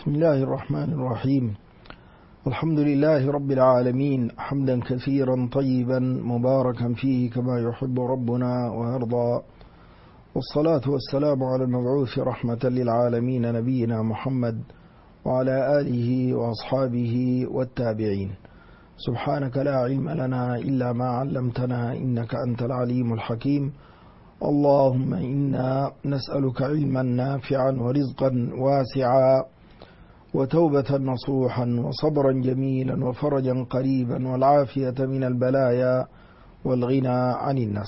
بسم الله الرحمن الرحيم. الحمد لله رب العالمين، حمدا كثيرا طيبا مباركا فيه كما يحب ربنا ويرضى، والصلاة والسلام على المبعوث رحمة للعالمين نبينا محمد وعلى آله وأصحابه والتابعين. سبحانك لا علم لنا إلا ما علمتنا إنك أنت العليم الحكيم. اللهم إنا نسألك علما نافعا ورزقا واسعا وتوبة نصوحا وصبرا جميلا وفرجا قريبا والعافية من البلايا والغنى عن الناس.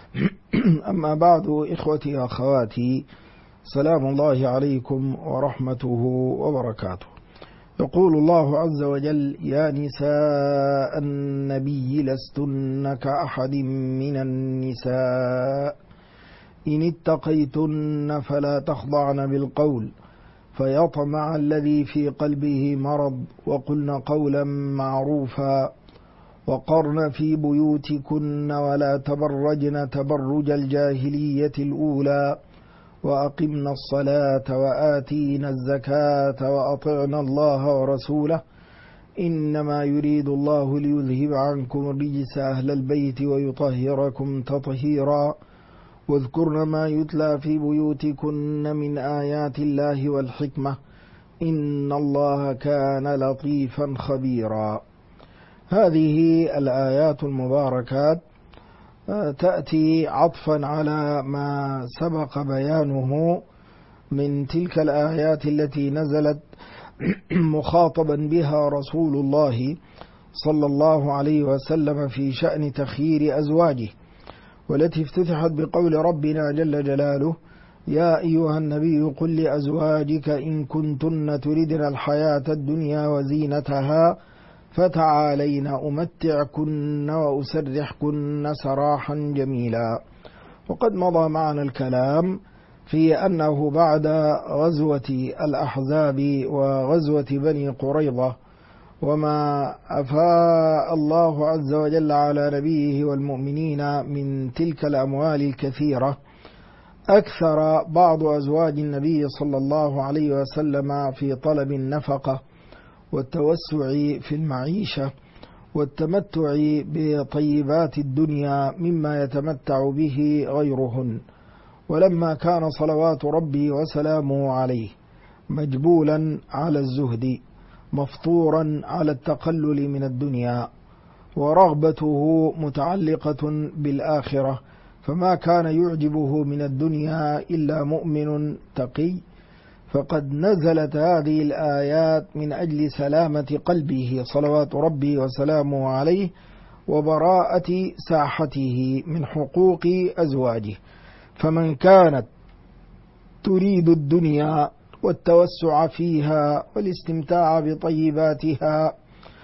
أما بعد، إخوتي وأخواتي، سلام الله عليكم ورحمته وبركاته. يقول الله عز وجل: يا نساء النبي لستن كأحد من النساء إن اتقيتن فلا تخضعن بالقول فيطمع الذي في قلبه مرض وقلن قولا معروفا وقرن في بيوتكن ولا تبرجن تبرج الجاهلية الأولى وأقمنا الصلاة وآتينا الزكاة وأطعنا الله ورسوله إنما يريد الله ليذهب عنكم الرجس أهل البيت ويطهركم تطهيرا واذكرن ما يتلى في بيوتكن من آيات الله والحكمة إن الله كان لطيفا خبيرا. هذه الآيات المباركات تأتي عطفا على ما سبق بيانه من تلك الآيات التي نزلت مخاطبا بها رسول الله صلى الله عليه وسلم في شأن تخيير أزواجه، والتي افتتحت بقول ربنا جل جلاله: يا أيها النبي قل لأزواجك إن كنتن تردن الحياة الدنيا وزينتها فتعالين أمتعكن وأسرحكن سراحا جميلا. وقد مضى معنا الكلام في أنه بعد غزوة الأحزاب وغزوة بني قريظة وما أفاء الله عز وجل على نبيه والمؤمنين من تلك الأموال الكثيرة، أكثر بعض أزواج النبي صلى الله عليه وسلم في طلب النفقة والتوسع في المعيشة والتمتع بطيبات الدنيا مما يتمتع به غيرهن. ولما كان صلوات ربي وسلامه عليه مجبولا على الزهد مفطورا على التقلل من الدنيا ورغبته متعلقة بالآخرة، فما كان يعجبه من الدنيا إلا مؤمن تقي، فقد نزلت هذه الآيات من أجل سلامة قلبه صلوات ربي وسلامه عليه وبراءة ساحته من حقوق أزواجه. فمن كانت تريد الدنيا والتوسع فيها والاستمتاع بطيباتها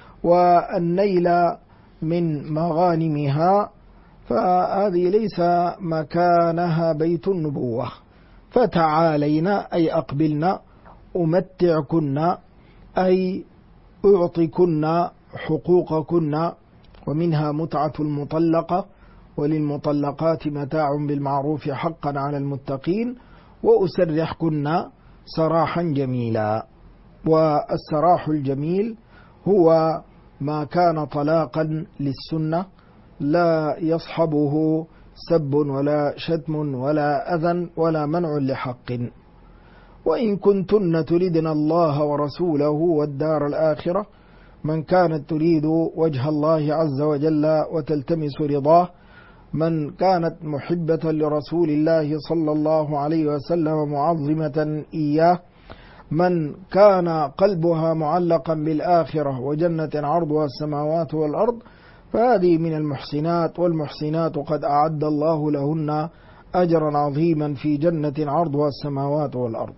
والنيل من مغانمها، فهذه ليس مكانها بيت النبوة. فتعالينا أي أقبلنا، أمتعكن أي أعطكن حقوقكن، ومنها متعة المطلقة، وللمطلقات متاع بالمعروف حقا على المتقين، وأسرحكن سراحا جميلا. والسراح الجميل هو ما كان طلاقا للسنة لا يصحبه سب ولا شتم ولا أذى ولا منع لحق. وإن كنتن تردن الله ورسوله والدار الآخرة، من كانت تريد وجه الله عز وجل وتلتمس رضاه، من كانت محبة لرسول الله صلى الله عليه وسلم معظمة إياه، من كان قلبها معلقا بالآخرة وجنة عرضها السماوات والأرض، فهذه من المحسنات. والمحسنات قد أعد الله لهن أجرا عظيما في جنة عرضها السماوات والأرض.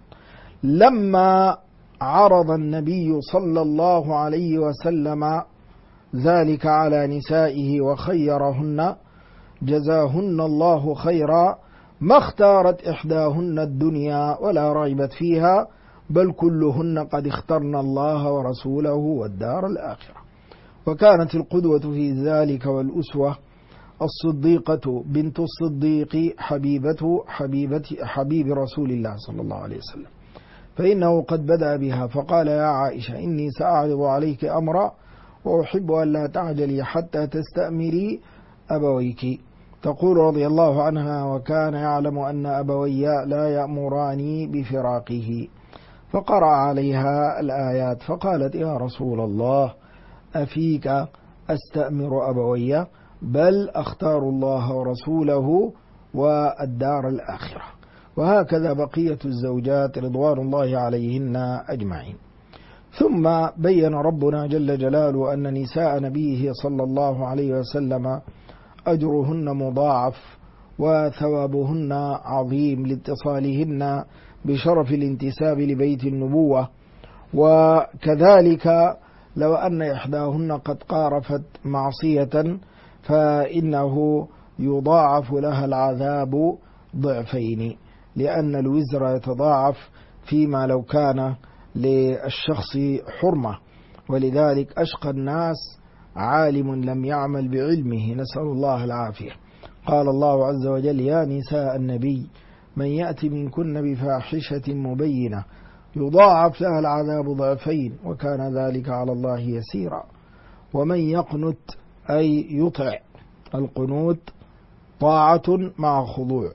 لما عرض النبي صلى الله عليه وسلم ذلك على نسائه وخيرهن جزاهن الله خيرا، ما اختارت إحداهن الدنيا ولا رغبت فيها، بل كلهن قد اخترن الله ورسوله والدار الآخرة. وكانت القدوة في ذلك والأسوة الصديقة بنت الصديق حبيب رسول الله صلى الله عليه وسلم. فإنه قد بدأ بها فقال: يا عائشة إني سأعرض عليك أمرا وأحب أن لا تعجلي حتى تستأمري أبويك. تقول رضي الله عنها: وكان يعلم أن أبوي لا يأمراني بفراقه، فقرأ عليها الآيات فقالت: يا رسول الله أفيك أستأمر أبوي؟ بل أختار الله ورسوله والدار الآخرة. وهكذا بقية الزوجات رضوان الله عليهن أجمعين. ثم بين ربنا جل جلاله أن نساء نبيه صلى الله عليه وسلم أجرهن مضاعف وثوابهن عظيم لاتصالهن بشرف الانتساب لبيت النبوة. وكذلك لو أن إحداهن قد قارفت معصية فإنه يضاعف لها العذاب ضعفين، لأن الوزر يتضاعف فيما لو كان للشخص حرمة. ولذلك أشقى الناس عالم لم يعمل بعلمه، نسأل الله العافية. قال الله عز وجل: يا نساء النبي من يأتي منكن بفاحشة مبينة يضاعف لها العذاب ضعفين وكان ذلك على الله يسيرا. ومن يقنت أي يطع، القنوت طاعة مع خضوع.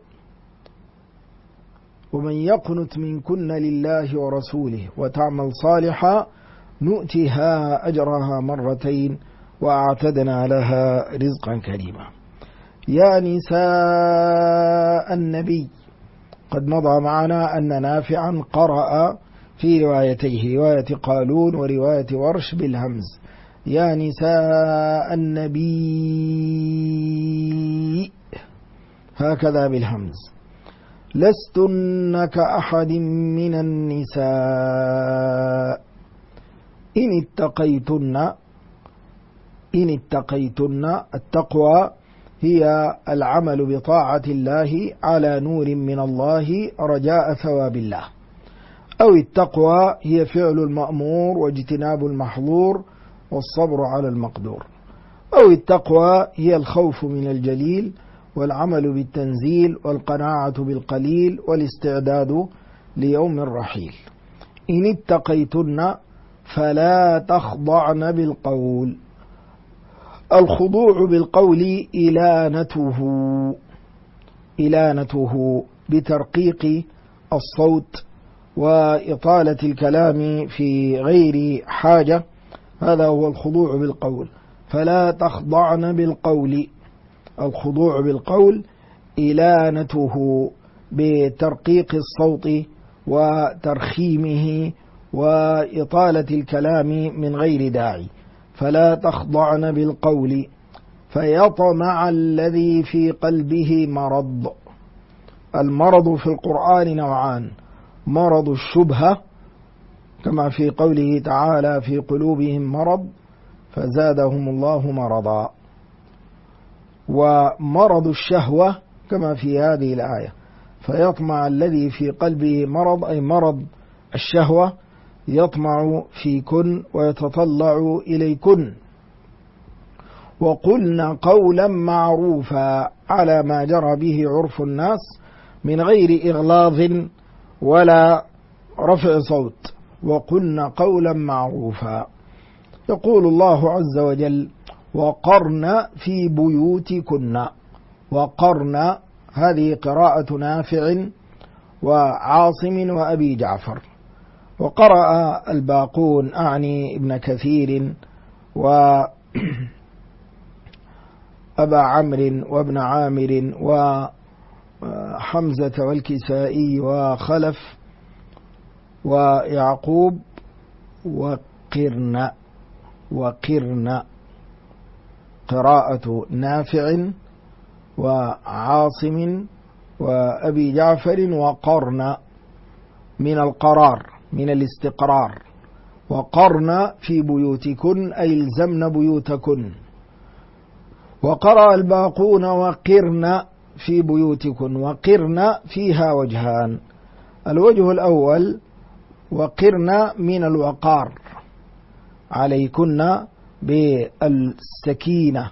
ومن يقنت منكن لله ورسوله وتعمل صالحا نؤتها أجرها مرتين وأعتدنا لها رزقا كريما. يا نساء النبي، قد مضى معنا أن نافعا قرأ في روايتيه، رواية قالون ورواية ورش بالهمز: يا نساء النبي، هكذا بالهمز. لستن كأحد من النساء إن اتقيتن. التقوى هي العمل بطاعة الله على نور من الله رجاء ثواب الله، أو التقوى هي فعل المأمور واجتناب المحظور والصبر على المقدور، أو التقوى هي الخوف من الجليل والعمل بالتنزيل والقناعة بالقليل والاستعداد ليوم الرحيل. إن اتقيتن فلا تخضعن بالقول. الخضوع بالقول إلانته بترقيق الصوت وإطالة الكلام في غير حاجة، هذا هو الخضوع بالقول. فلا تخضعن بالقول، الخضوع بالقول إلانته بترقيق الصوت وترخيمه وإطالة الكلام من غير داعي. فلا تخضعن بالقول فيطمع الذي في قلبه مرض. المرض في القرآن نوعان: مرض الشبهة كما في قوله تعالى: في قلوبهم مرض فزادهم الله مرضا، ومرض الشهوة كما في هذه الآية: فيطمع الذي في قلبه مرض، أي مرض الشهوة، يطمع فيكن ويتطلع إليكن. وقلنا قولا معروفا، على ما جرى به عرف الناس من غير إغلاظ ولا رفع صوت. وقلنا قولا معروفا. يقول الله عز وجل: وقرن في بيوتكن. وقرن، هذه قراءة نافع وعاصم وأبي جعفر. وقرأ الباقون، أعني ابن كثير وأبا عمرو وابن عامر وحمزة والكسائي وخلف ويعقوب. وقرن قراءة نافع وعاصم وأبي جعفر. وقرن من القرار، من الاستقرار. وقرن في بيوتكن أي الزمن بيوتكن. وقرأ الباقون: وقرن في بيوتكن. وقرن فيها وجهان: الوجه الأول وقرن من الوقار، عليكن بالسكينة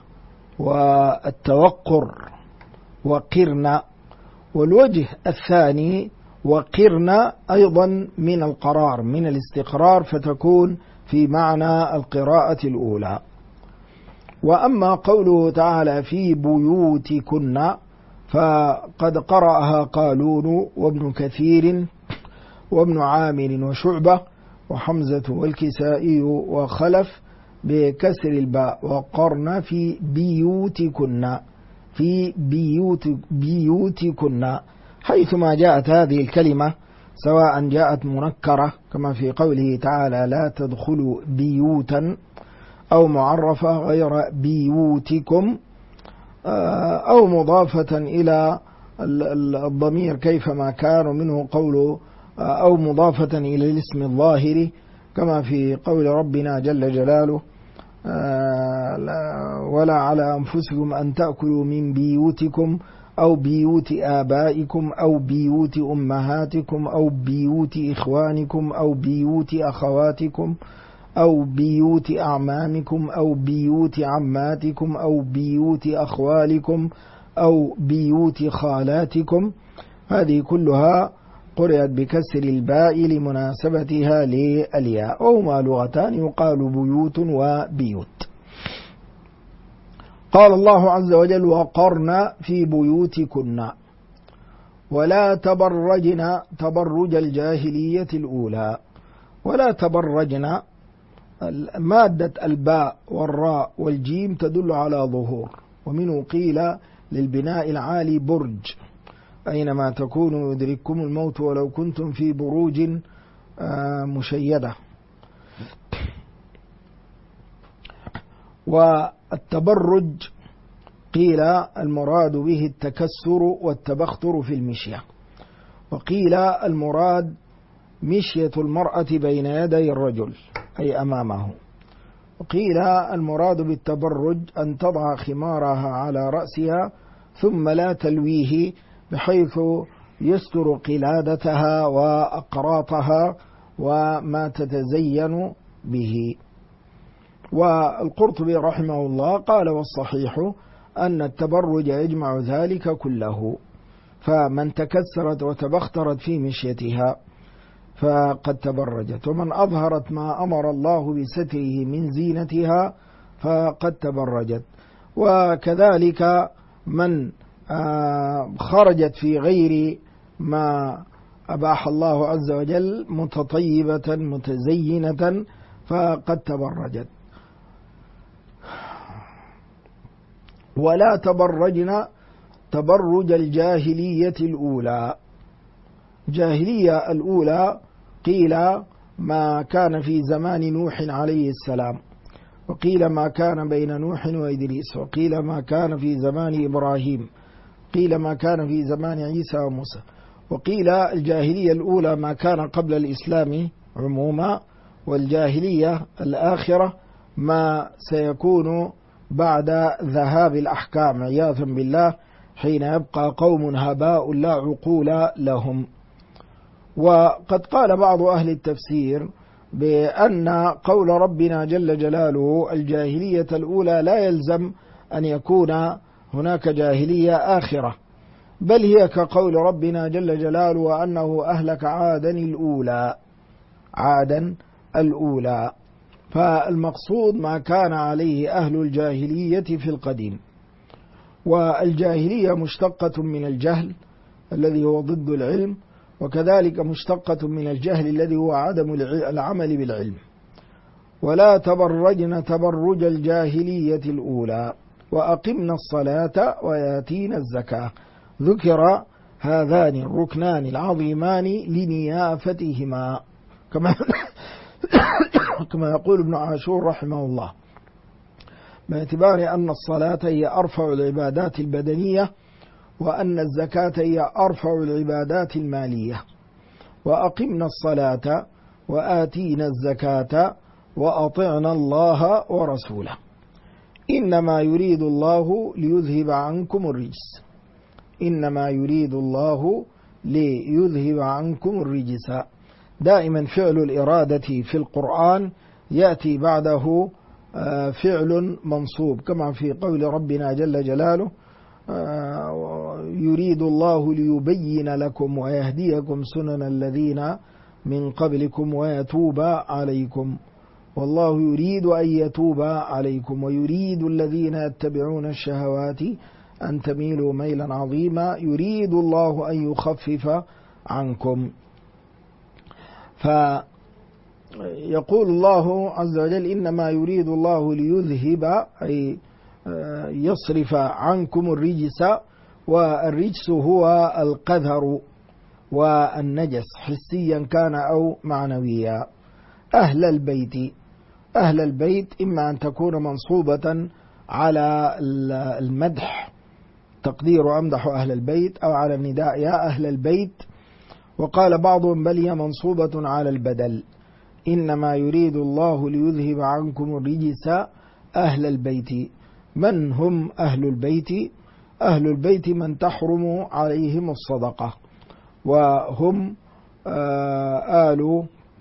والتوقر، وقرن. والوجه الثاني وقرن أيضا من القرار من الاستقرار، فتكون في معنى القراءة الأولى. وأما قوله تعالى في بيوتكن فقد قرأها قالون وابن كثير وابن عامر وشعبة وحمزة والكسائي وخلف بكسر الباء، وقرن في بيوتكن في بيوتكن، حيثما جاءت هذه الكلمة سواء جاءت منكرة كما في قوله تعالى لا تدخلوا بيوتا، أو معرفة غير بيوتكم، أو مضافة إلى الضمير كيفما كان، منه قوله أو مضافة إلى الاسم الظاهر كما في قول ربنا جل جلاله ولا على أنفسكم أن تأكلوا من بيوتكم أو بيوت آبائكم أو بيوت أمهاتكم أو بيوت إخوانكم أو بيوت أخواتكم أو بيوت أعمامكم أو بيوت عماتكم أو بيوت أخوالكم أو بيوت خالاتكم. هذه كلها قرأت بكسر الباء لمناسبتها للياء، وهما لغتان يقال بيوت وبيوت. قال الله عز وجل وقرن في بيوتكن ولا تبرجن تبرج الجاهلية الأولى. ولا تبرجن، مادة الباء والراء والجيم تدل على ظهور، ومنه قيل للبناء العالي برج، أينما تكونوا يدرككم الموت ولو كنتم في بروج مشيدة. والتبرج قيل المراد به التكسر والتبختر في المشية، وقيل المراد مشية المرأة بين يدي الرجل أي أمامه، وقيل المراد بالتبرج أن تضع خمارها على رأسها ثم لا تلويه بحيث يستر قلادتها وأقراطها وما تتزين به. والقرطبي رحمه الله قال والصحيح أن التبرج يجمع ذلك كله، فمن تكسرت وتبخترت في مشيتها فقد تبرجت، ومن أظهرت ما أمر الله بستره من زينتها فقد تبرجت، وكذلك من خرجت في غير ما أباح الله عز وجل متطيبة متزينة فقد تبرجت. ولا تبرجن تبرج الجاهلية الأولى. جاهلية الأولى قيل ما كان في زمان نوح عليه السلام، وقيل ما كان بين نوح وإدريس، وقيل ما كان في زمان إبراهيم، قيل ما كان في زمان عيسى وموسى، وقيل الجاهلية الأولى ما كان قبل الإسلام عموما، والجاهلية الآخرة ما سيكون بعد ذهاب الأحكام عياذا بالله، حين يبقى قوم هباء لا عقول لهم. وقد قال بعض أهل التفسير بأن قول ربنا جل جلاله الجاهلية الأولى لا يلزم أن يكون هناك جاهلية آخرة، بل هي كقول ربنا جل جلاله وأنه أهلك عادا الأولى، فالمقصود ما كان عليه أهل الجاهلية في القديم. والجاهلية مشتقة من الجهل الذي هو ضد العلم، وكذلك مشتقة من الجهل الذي هو عدم العمل بالعلم. ولا تبرجن تبرج الجاهلية الأولى وأقمنا الصلاة وياتينا الزكاة. ذكر هذان الركنان العظيمان لنيافتهما كما يقول ابن عاشور رحمه الله، باعتبار أن الصلاة هي أرفع العبادات البدنية، وأن الزكاة هي أرفع العبادات المالية. وأقمنا الصلاة وآتينا الزكاة وأطعنا الله ورسوله إنما يريد الله ليذهب عنكم الرجس. إنما يريد الله ليذهب عنكم الرجس. دائما فعل الإرادة في القرآن يأتي بعده فعل منصوب، كما في قول ربنا جل جلاله يريد الله ليبين لكم ويهديكم سنن الذين من قبلكم ويتوب عليكم، والله يريد أن يتوب عليكم، ويريد الذين يتبعون الشهوات أن تميلوا ميلا عظيما، يريد الله أن يخفف عنكم. فيقول الله عز وجل إنما يريد الله ليذهب أي يصرف عنكم الرجس، والرجس هو القذر والنجس حسيا كان أو معنويا. أهل البيت إما أن تكون منصوبة على المدح تقدير أمدح أهل البيت، أو على النداء يا أهل البيت. وقال بعضهم بل هي منصوبة على البدل، إنما يريد الله ليذهب عنكم الرجس أهل البيت. من هم أهل البيت؟ أهل البيت من تحرم عليهم الصدقة، وهم آل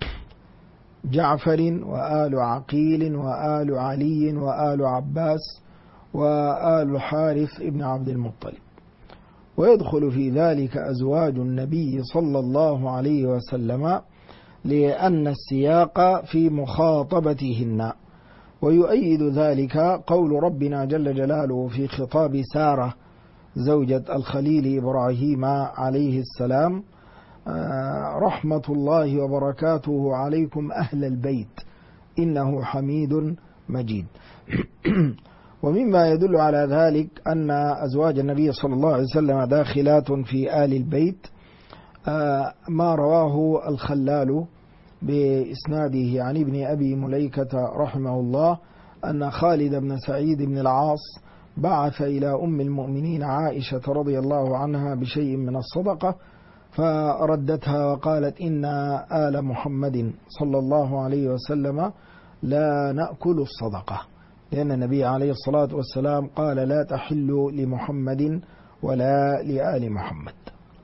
جعفر وآل عقيل وآل علي وآل عباس وآل حارث ابن عبد المطلب. ويدخل في ذلك أزواج النبي صلى الله عليه وسلم، لأن السياق في مخاطبتهن. ويؤيد ذلك قول ربنا جل جلاله في خطاب سارة زوجة الخليل إبراهيم عليه السلام: رحمة الله وبركاته عليكم أهل البيت إنه حميد مجيد. ومما يدل على ذلك أن أزواج النبي صلى الله عليه وسلم داخلات في آل البيت ما رواه الخلال بإسناده عن ابن أبي مليكة رحمه الله أن خالد بن سعيد بن العاص بعث إلى أم المؤمنين عائشة رضي الله عنها بشيء من الصدقة، فردتها وقالت إن آل محمد صلى الله عليه وسلم لا نأكل الصدقة، لأن النبي عليه الصلاة والسلام قال لا تحل لمحمد ولا لآل محمد.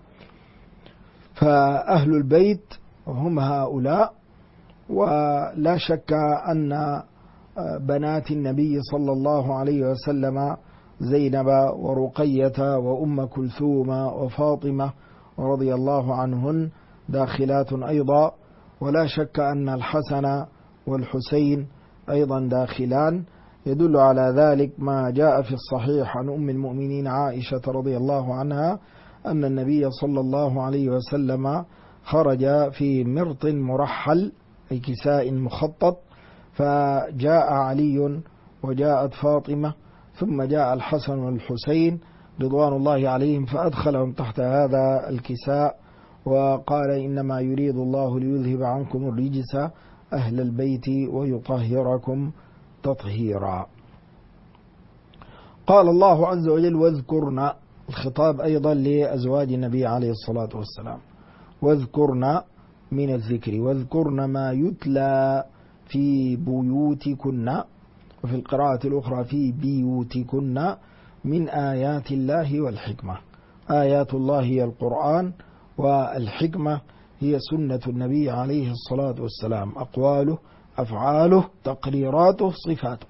فأهل البيت هم هؤلاء. ولا شك أن بنات النبي صلى الله عليه وسلم زينب ورقية وأم كلثوم وفاطمة رضي الله عنهن داخلات أيضا. ولا شك أن الحسن والحسين أيضا داخلان. يدل على ذلك ما جاء في الصحيح عن أم المؤمنين عائشة رضي الله عنها أن النبي صلى الله عليه وسلم خرج في مرط مرحل أي كساء مخطط، فجاء علي وجاءت فاطمة ثم جاء الحسن والحسين رضوان الله عليهم فأدخلهم تحت هذا الكساء، وقال إنما يريد الله ليذهب عنكم الرجس أهل البيت ويطهركم تطهيرا. قال الله عز وجل واذكرنا، الخطاب أيضا لأزواج النبي عليه الصلاة والسلام، واذكرنا من الذكر، واذكرن ما يتلى في بيوتكن، وفي القراءة الأخرى في بيوتكن من آيات الله والحكمة. آيات الله هي القرآن، والحكمة هي سنة النبي عليه الصلاة والسلام، أقواله أفعاله تقريراته صفاته.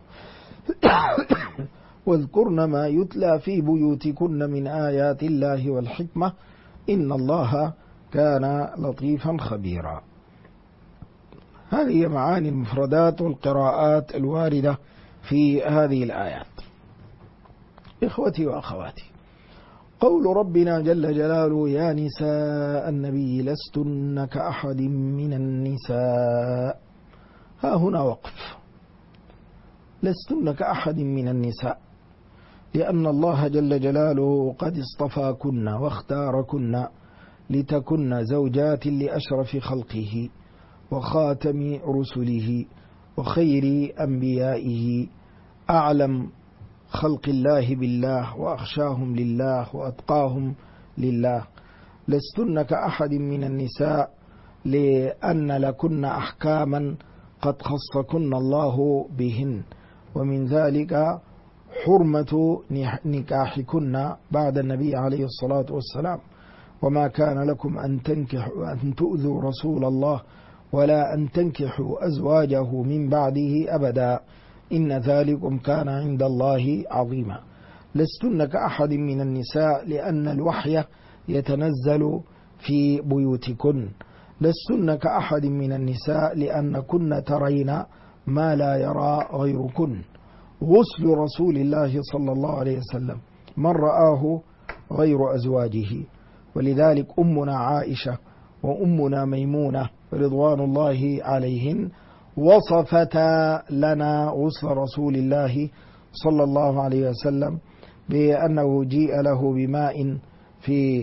واذكرن ما يتلى في بيوتكن من آيات الله والحكمة إن الله كان لطيفا خبيرا. هذه معاني المفردات والقراءات الواردة في هذه الآيات. إخوتي وأخواتي، قول ربنا جل جلاله يا نساء النبي لستن كأحد من النساء، ها هنا وقف، لستن كأحد من النساء، لأن الله جل جلاله قد اصطفاكن واختاركن لتكن زوجات لأشرف خلقه وخاتم رسله وخير أنبيائه، أعلم خلق الله بالله وأخشاهم لله وأتقاهم لله. لستن كأحد من النساء لأن لكن أحكاما قد خصكن الله بهن، ومن ذلك حرمة نكاحكن بعد النبي عليه الصلاة والسلام، وما كان لكم أن تؤذوا رسول الله ولا أن تنكحوا أزواجه من بعده أبدا إن ذلكم كان عند الله عظيما. لستن كأحد من النساء لأن الوحي يتنزل في بيوتكن. لستن كأحد من النساء لأنكن ترين ما لا يرى غيركن. غسل رسول الله صلى الله عليه وسلم من رآه غير أزواجه. ولذلك أمنا عائشة وأمنا ميمونة رضوان الله عليهن وصفتا لنا غسل رسول الله صلى الله عليه وسلم بأنه جيء له بماء في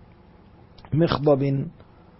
مخضب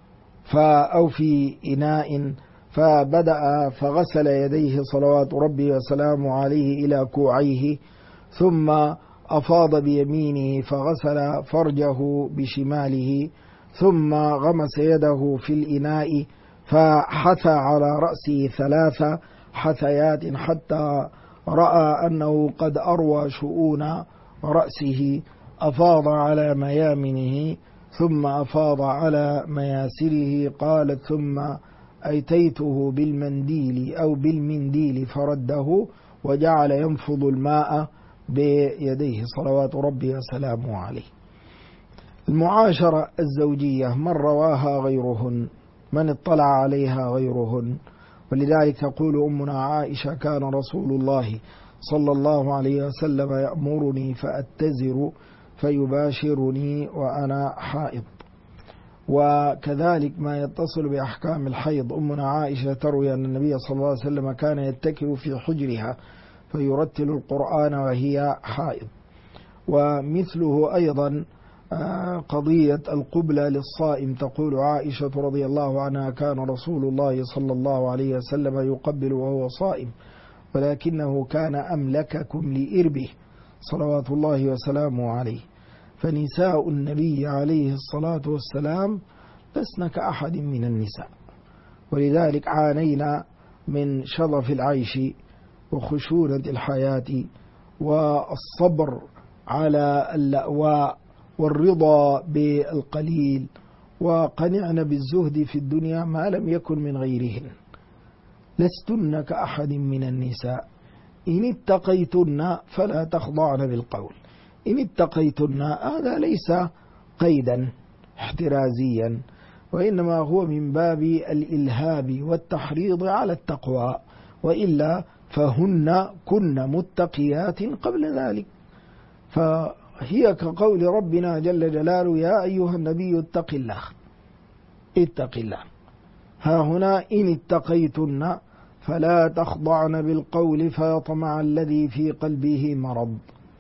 أو في إناء فبدأ فغسل يديه صلوات ربي وسلامه عليه إلى كوعيه، ثم أفاض بيمينه فغسل فرجه بشماله، ثم غمس يده في الإناء فحثى على رأسه 3 حثيات حتى رأى أنه قد أروى شؤون رأسه. أفاض على ميامنه ثم أفاض على مياسره. قالت ثم أتيته بالمنديل أو بالمنديل فرده وجعل ينفض الماء بيديه صلوات ربي وسلامه عليه. المعاشرة الزوجية من رواها غيرهن، من اطلع عليها غيرهن. ولذلك تقول أمنا عائشة كان رسول الله صلى الله عليه وسلم يأمرني فأتزر فيباشرني وأنا حائض. وكذلك ما يتصل بأحكام الحيض، أمنا عائشة تروي أن النبي صلى الله عليه وسلم كان يتكئ في حجرها فيرتل القرآن وهي حائض. ومثله أيضا قضية القبلة للصائم، تقول عائشة رضي الله عنها كان رسول الله صلى الله عليه وسلم يقبل وهو صائم ولكنه كان أملككم لإربه صلوات الله وسلامه عليه. فنساء النبي عليه الصلاة والسلام لسن كأحد من النساء. ولذلك عانينا من شظف العيش وخشونة الحياة والصبر على اللأواء والرضا بالقليل، وقنعنا بالزهد في الدنيا ما لم يكن من غيرهن. لستن كأحد من النساء إن اتقيتن فلا تخضعن بالقول. إن اتقيتن هذا ليس قيدا احترازيا، وإنما هو من باب الإلهاب والتحريض على التقوى، وإلا فهن كن متقيات قبل ذلك. فهي كقول ربنا جل جلاله يا أيها النبي اتق الله. اتق الله. ها هنا إن اتقيتن فلا تخضعن بالقول فيطمع الذي في قلبه مرض.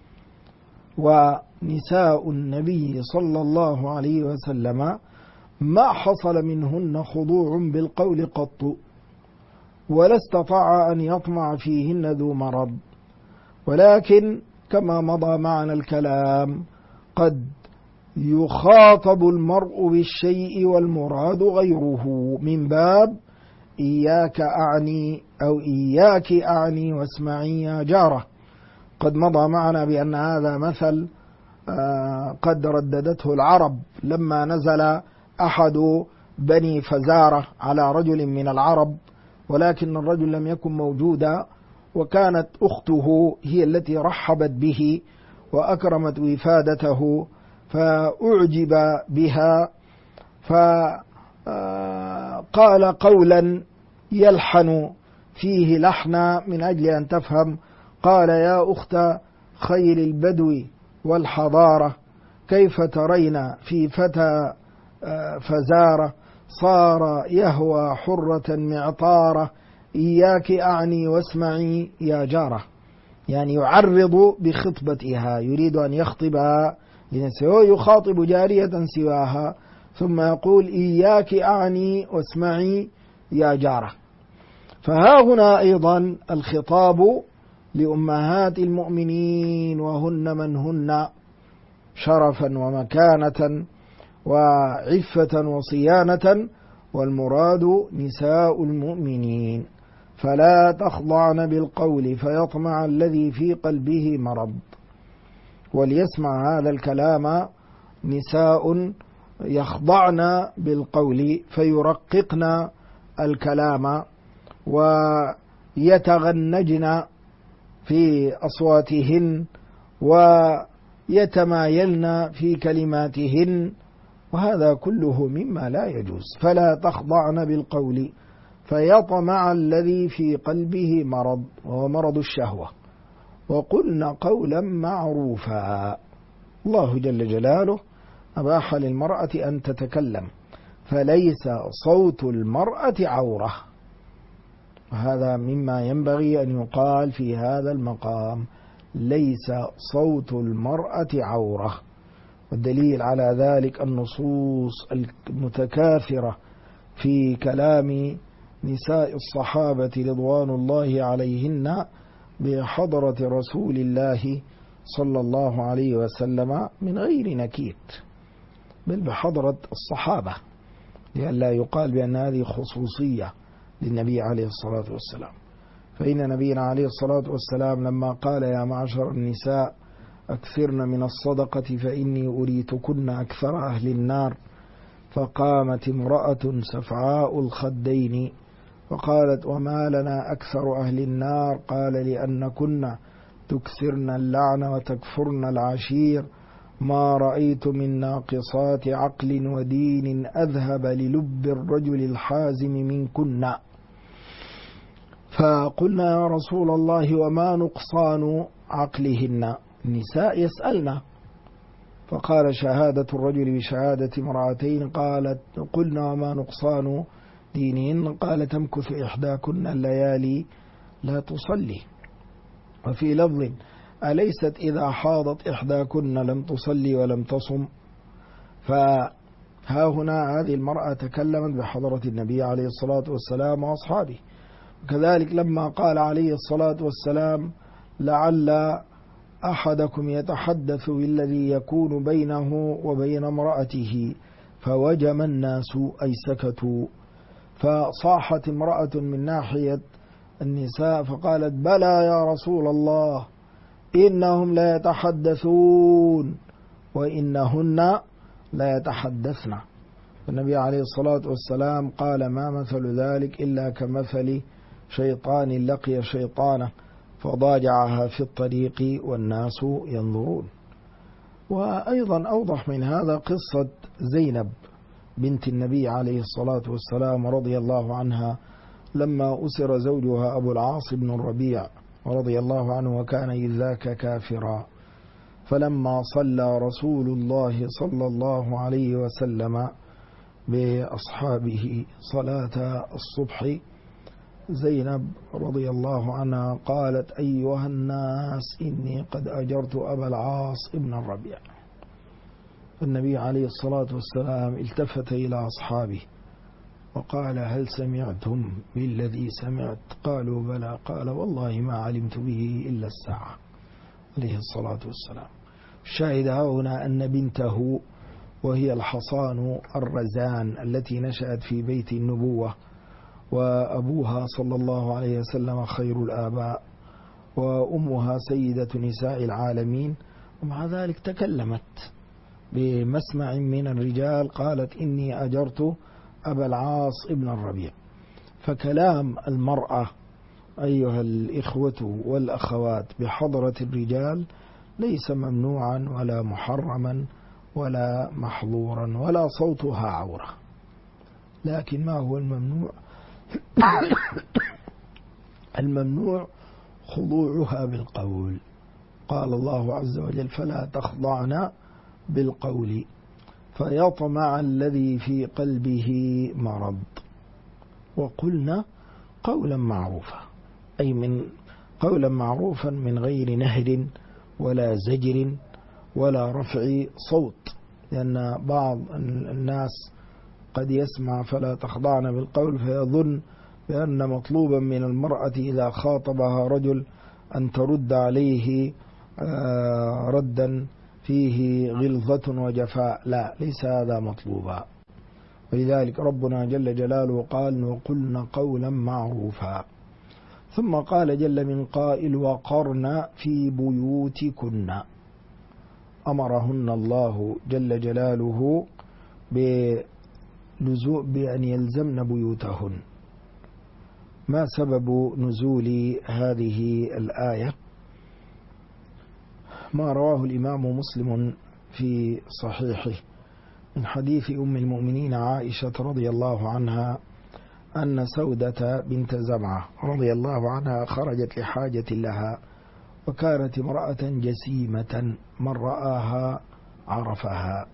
ونساء النبي صلى الله عليه وسلم ما حصل منهن خضوع بالقول قط، ولا استطاع أن يطمع فيهن ذو مرض. ولكن كما مضى معنا الكلام قد يخاطب المرء بالشيء والمراد غيره، من باب إياك أعني أو إياك أعني واسمعي يا جارة. قد مضى معنا بأن هذا مثل قد رددته العرب لما نزل أحد بني فزارة على رجل من العرب، ولكن الرجل لم يكن موجودا، وكانت أخته هي التي رحبت به وأكرمت وفادته، فأعجب بها فقال قولا يلحن فيه لحنا من أجل أن تفهم. قال يا أخت خير البدو والحضارة كيف ترين في فتى فزارة صار يهوى حرة معطارة إياك أعني واسمعي يا جارة. يعني يعرض بخطبتها، يريد أن يخطبها لنفسه ويخاطب جارية سواها، ثم يقول إياك أعني واسمعي يا جارة. فها هنا أيضا الخطاب لأمهات المؤمنين، وهن من هن شرفا ومكانة وعفة وصيانة، والمراد نساء المؤمنين. فلا تخضعن بالقول فيطمع الذي في قلبه مرض. وليسمع هذا الكلام نساء يخضعن بالقول فيرققن الكلام ويتغنجن في أصواتهن ويتمايلن في كلماتهن، وهذا كله مما لا يجوز. فلا تخضعن بالقول فيطمع الذي في قلبه مرض، وهو مرض الشهوة، وقلن قولا معروفا. الله جل جلاله أباح للمرأة أن تتكلم، فليس صوت المرأة عورة، وهذا مما ينبغي أن يقال في هذا المقام، ليس صوت المرأة عورة. والدليل على ذلك النصوص المتكاثرة في كلام نساء الصحابة رضوان الله عليهن بحضرة رسول الله صلى الله عليه وسلم من غير نكيت، بل بحضرة الصحابة، لئلا يقال بأن هذه خصوصية للنبي عليه الصلاة والسلام. فإن نبينا عليه الصلاة والسلام لما قال يا معشر النساء أكثرن من الصدقة فإني أريتكن أكثر أهل النار، فقامت امرأة سفعاء الخدين فقالت وما لنا أكثر أهل النار؟ قال لأنكن تكثرن اللعن وتكفرن العشير، ما رأيت من ناقصات عقل ودين أذهب للب الرجل الحازم منكن. فقلنا يا رسول الله وما نقصان عقلهن؟ النساء يسألنا. فقال شهادة الرجل بشهادة امرأتين. قلنا وما نقصان دينهن؟ قال تمكث إحداكن الليالي لا تصلي. وفي لفظ أليست إذا حاضت إحداكن لم تصلي ولم تصم؟ فها هنا هذه المرأة تكلمت بحضرة النبي عليه الصلاة والسلام وأصحابه. وكذلك لما قال عليه الصلاة والسلام لعل أحدكم يتحدث بالذي يكون بينه وبين امرأته فوجم الناس أي سكتوا. فصاحت امرأة من ناحية النساء فقالت بلى يا رسول الله إنهم لا يتحدثون وإنهن لا يتحدثن. النبي عليه الصلاة والسلام قال ما مثل ذلك إلا كمثل شيطان لقي شيطانه فضاجعها في الطريق والناس ينظرون. وأيضا أوضح من هذا قصة زينب بنت النبي عليه الصلاة والسلام رضي الله عنها لما أسر زوجها أبو العاص بن الربيع رضي الله عنه وكان إذ ذاك كافرا، فلما صلى رسول الله صلى الله عليه وسلم بأصحابه صلاة الصبح زينب رضي الله عنها قالت أيها الناس إني قد أجرت أبا العاص ابن الربيع. النبي عليه الصلاة والسلام التفت إلى أصحابه وقال هل سمعتم بالذي سمعت؟ قالوا بلى. قال والله ما علمت به إلا الساعة عليه الصلاة والسلام. الشاهد هنا أن بنته وهي الحصان الرزان التي نشأت في بيت النبوة، وأبوها صلى الله عليه وسلم خير الآباء، وأمها سيدة نساء العالمين، ومع ذلك تكلمت بمسمع من الرجال قالت إني أجرت أبا العاص ابن الربيع. فكلام المرأة أيها الإخوة والأخوات بحضرة الرجال ليس ممنوعا ولا محرما ولا محظورا ولا صوتها عورة، لكن ما هو الممنوع؟ الممنوع خضوعها بالقول. قال الله عز وجل فلا تخضعن بالقول فيطمع الذي في قلبه مرض، وقلنا قولا معروفا، أي من قولا معروفا من غير نهر ولا زجر ولا رفع صوت، لأن بعض الناس قد يسمع فلا تخضعن بالقول فيظن بأن مطلوبا من المرأة إذا خاطبها رجل أن ترد عليه ردا فيه غلظة وجفاء. لا، ليس هذا مطلوبا. ولذلك ربنا جل جلاله قال وقلنا قولا معروفا. ثم قال جل من قائل وقرن في بيوتكن، أمرهن الله جل جلاله بأن يلزمن بيوتهن. ما سبب نزول هذه الآية؟ ما رواه الإمام مسلم في صحيحه من حديث أم المؤمنين عائشة رضي الله عنها أن سودة بنت زمعة رضي الله عنها خرجت لحاجة لها، وكانت امرأة جسيمة من رآها عرفها،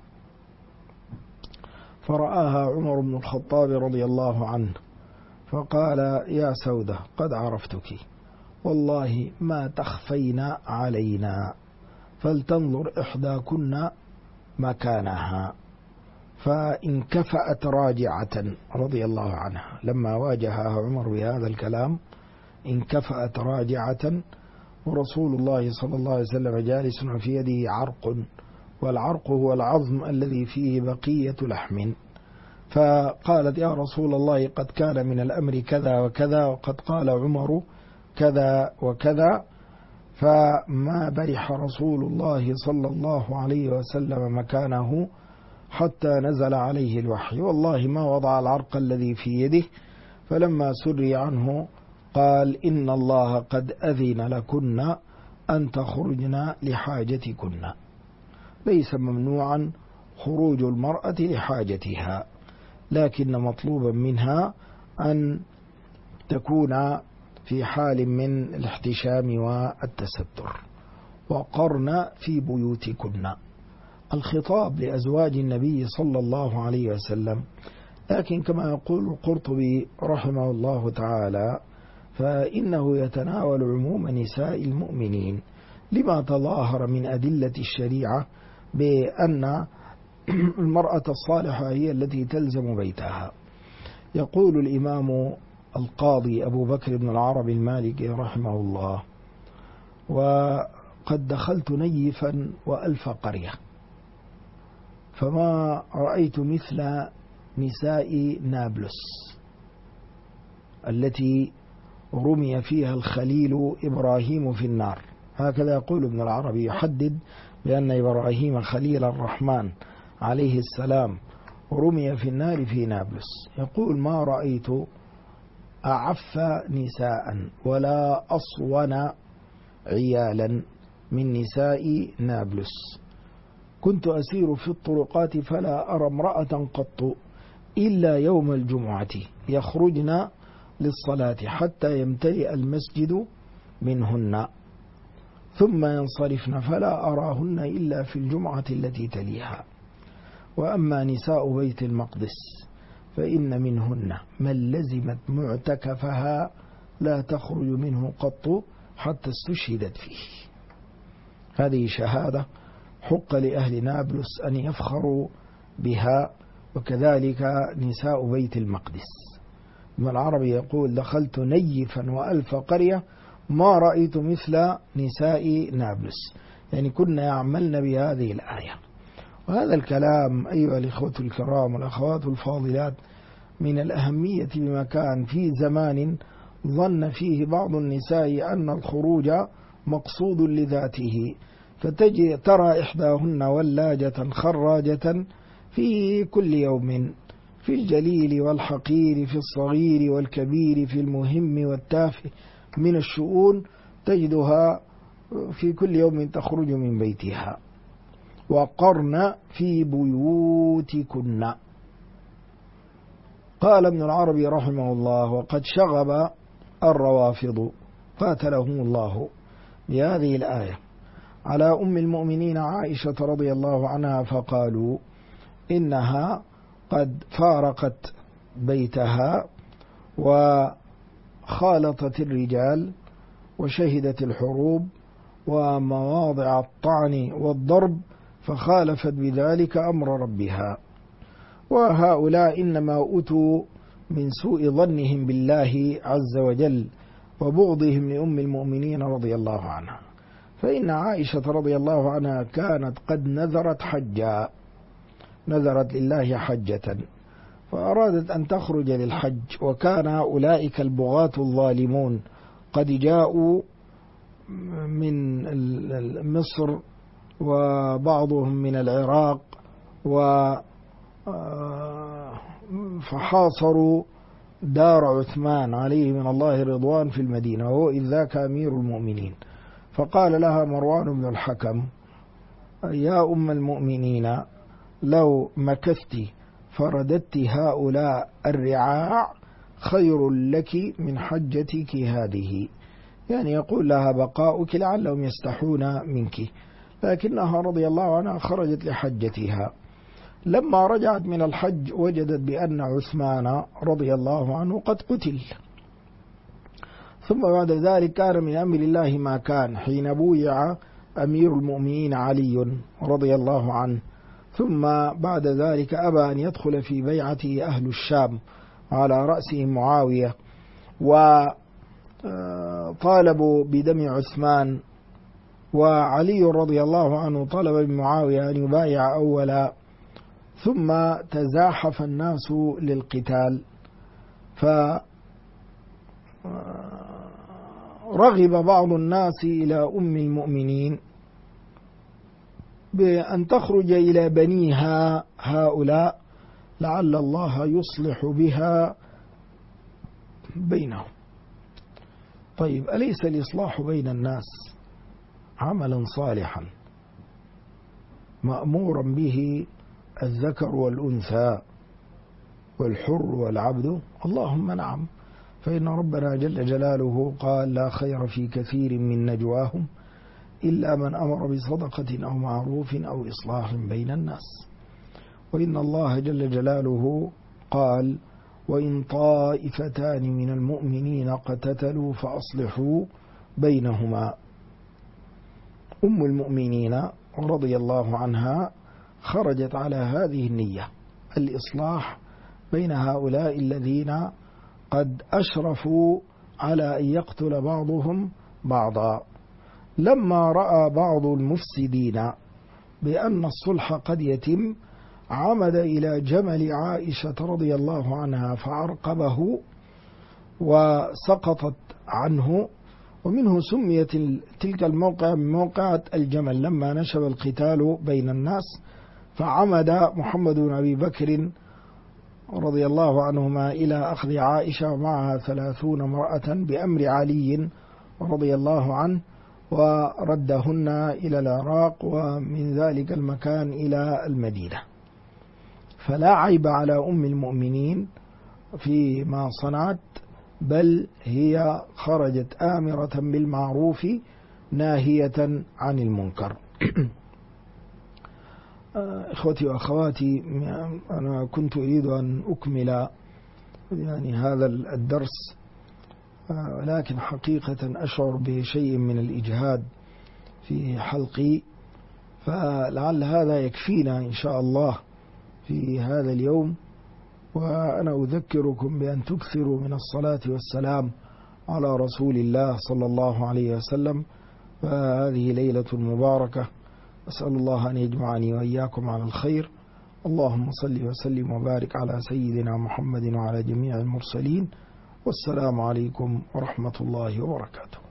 فرآها عمر بن الخطاب رضي الله عنه فقال: يا سودة قد عرفتك، والله ما تخفين علينا، فلتنظر إحداكن مكانها. فانكفأت راجعة رضي الله عنها، لما واجهها عمر بهذا الكلام انكفأت راجعة، ورسول الله صلى الله عليه وسلم جالس في يده عرق، والعرق هو العظم الذي فيه بقية لحم. فقالت: يا رسول الله قد كان من الأمر كذا وكذا، وقد قال عمر كذا وكذا. فما برح رسول الله صلى الله عليه وسلم مكانه حتى نزل عليه الوحي، والله ما وضع العرق الذي في يده. فلما سري عنه قال: إن الله قد أذن لكن أن تخرجن لحاجتكن، ليس ممنوعا خروج المرأة لحاجتها، لكن مطلوبا منها أن تكون في حال من الاحتشام والتستر. وقرن في بيوتكن، الخطاب لأزواج النبي صلى الله عليه وسلم، لكن كما يقول القرطبي رحمه الله تعالى فإنه يتناول عموم نساء المؤمنين، لما تظاهر من أدلة الشريعة بأن المرأة الصالحة هي التي تلزم بيتها. يقول الإمام القاضي أبو بكر بن العربي المالكي رحمه الله: وقد دخلت نيفا وألف قرية، فما رأيت مثل نساء نابلس التي رمي فيها الخليل إبراهيم في النار. هكذا يقول ابن العربي، يحدد بأن إبراهيم خليل الرحمن عليه السلام رمي في النار في نابلس. يقول: ما رأيت أعف نساء ولا أصون عيالا من نساء نابلس. كنت أسير في الطرقات فلا أرى امرأة قط إلا يوم الجمعة يخرجن للصلاة حتى يمتلئ المسجد منهن، ثم ينصرفن، فلا أراهن إلا في الجمعة التي تليها. وأما نساء بيت المقدس فإن منهن من لزمت معتكفها لا تخرج منه قط حتى استشهدت فيه. هذه شهادة حق لأهل نابلس أن يفخروا بها، وكذلك نساء بيت المقدس. ابن العربي يقول: دخلت نيفا وألف قرية ما رأيت مثل نساء نابلس، يعني كنا يعملن بهذه الآية. وهذا الكلام أيها الإخوة الكرام والأخوات الفاضلات من الأهمية بمكان في زمان ظن فيه بعض النساء أن الخروج مقصود لذاته، فتجي ترى إحداهن ولاجة خراجة في كل يوم، في الجليل والحقير، في الصغير والكبير، في المهم والتافه من الشؤون، تجدها في كل يوم تخرج من بيتها. وقرن في بيوتكن. قال ابن العربي رحمه الله: وقد شغب الروافض قاتلهم الله بهذه الآية على أم المؤمنين عائشة رضي الله عنها، فقالوا إنها قد فارقت بيتها وخالطت الرجال وشهدت الحروب ومواضع الطعن والضرب، فخالفت بذلك أمر ربها. وهؤلاء إنما أتوا من سوء ظنهم بالله عز وجل وبغضهم لأم المؤمنين رضي الله عنها. فإن عائشة رضي الله عنها كانت قد نذرت حجا، نذرت لله حجة، فأرادت أن تخرج للحج، وكان أولئك البغاة الظالمون قد جاءوا من مصر وبعضهم من العراق، فحاصروا دار عثمان عليه من الله رضوان في المدينة، وهو إذ ذاك أمير المؤمنين. فقال لها مروان بن الحكم: يا أم المؤمنين لو مكثت فرددت هؤلاء الرعاع خير لك من حجتك هذه، يعني يقول لها بقاؤك لعلهم يستحون منك، لكنها رضي الله عنها خرجت لحجتها. لما رجعت من الحج وجدت بأن عثمان رضي الله عنه قد قتل، ثم بعد ذلك كان من أمر الله ما كان حين بويع أمير المؤمنين علي رضي الله عنه، ثم بعد ذلك أبى أن يدخل في بيعته أهل الشام على رأسهم معاوية، وطالبوا بدم عثمان، وعلي رضي الله عنه طلب من معاوية أن يبايع أولا، ثم تزاحف الناس للقتال، فرغب بعض الناس إلى أم المؤمنين بأن تخرج إلى بنيها هؤلاء لعل الله يصلح بها بينهم. طيب، أليس الإصلاح بين الناس عملا صالحا مأمورا به الذكر والأنثى والحر والعبد؟ اللهم نعم، فإن ربنا جل جلاله قال لا خير في كثير من نجواهم إلا من أمر بصدقة أو معروف أو إصلاح بين الناس. وإن الله جل جلاله قال وإن طائفتان من المؤمنين اقتتلوا فأصلحوا بينهما. أم المؤمنين رضي الله عنها خرجت على هذه النية، الإصلاح بين هؤلاء الذين قد أشرفوا على أن يقتل بعضهم بعضا. لما رأى بعض المفسدين بأن الصلح قد يتم عمد إلى جمل عائشة رضي الله عنها فعرقبه وسقطت عنه، ومنه سميت تلك الموقع بموقعة الجمل لما نشب القتال بين الناس، فعمد محمد بن أبي بكر رضي الله عنهما إلى أخذ عائشة معها 30 امرأة بأمر علي رضي الله عنه، وردهن إلى العراق ومن ذلك المكان إلى المدينة. فلا عيب على أم المؤمنين فيما صنعت، بل هي خرجت آمرة بالمعروف ناهية عن المنكر. إخوتي وأخواتي، أنا كنت أريد أن أكمل يعني هذا الدرس، ولكن حقيقة أشعر بشيء من الإجهاد في حلقي، فلعل هذا يكفينا إن شاء الله في هذا اليوم. وأنا أذكركم بأن تكثروا من الصلاة والسلام على رسول الله صلى الله عليه وسلم، فهذه ليلة مباركة، أسأل الله أن يجمعني وإياكم على الخير. اللهم صل وسلم وبارك على سيدنا محمد وعلى جميع المرسلين، والسلام عليكم ورحمة الله وبركاته.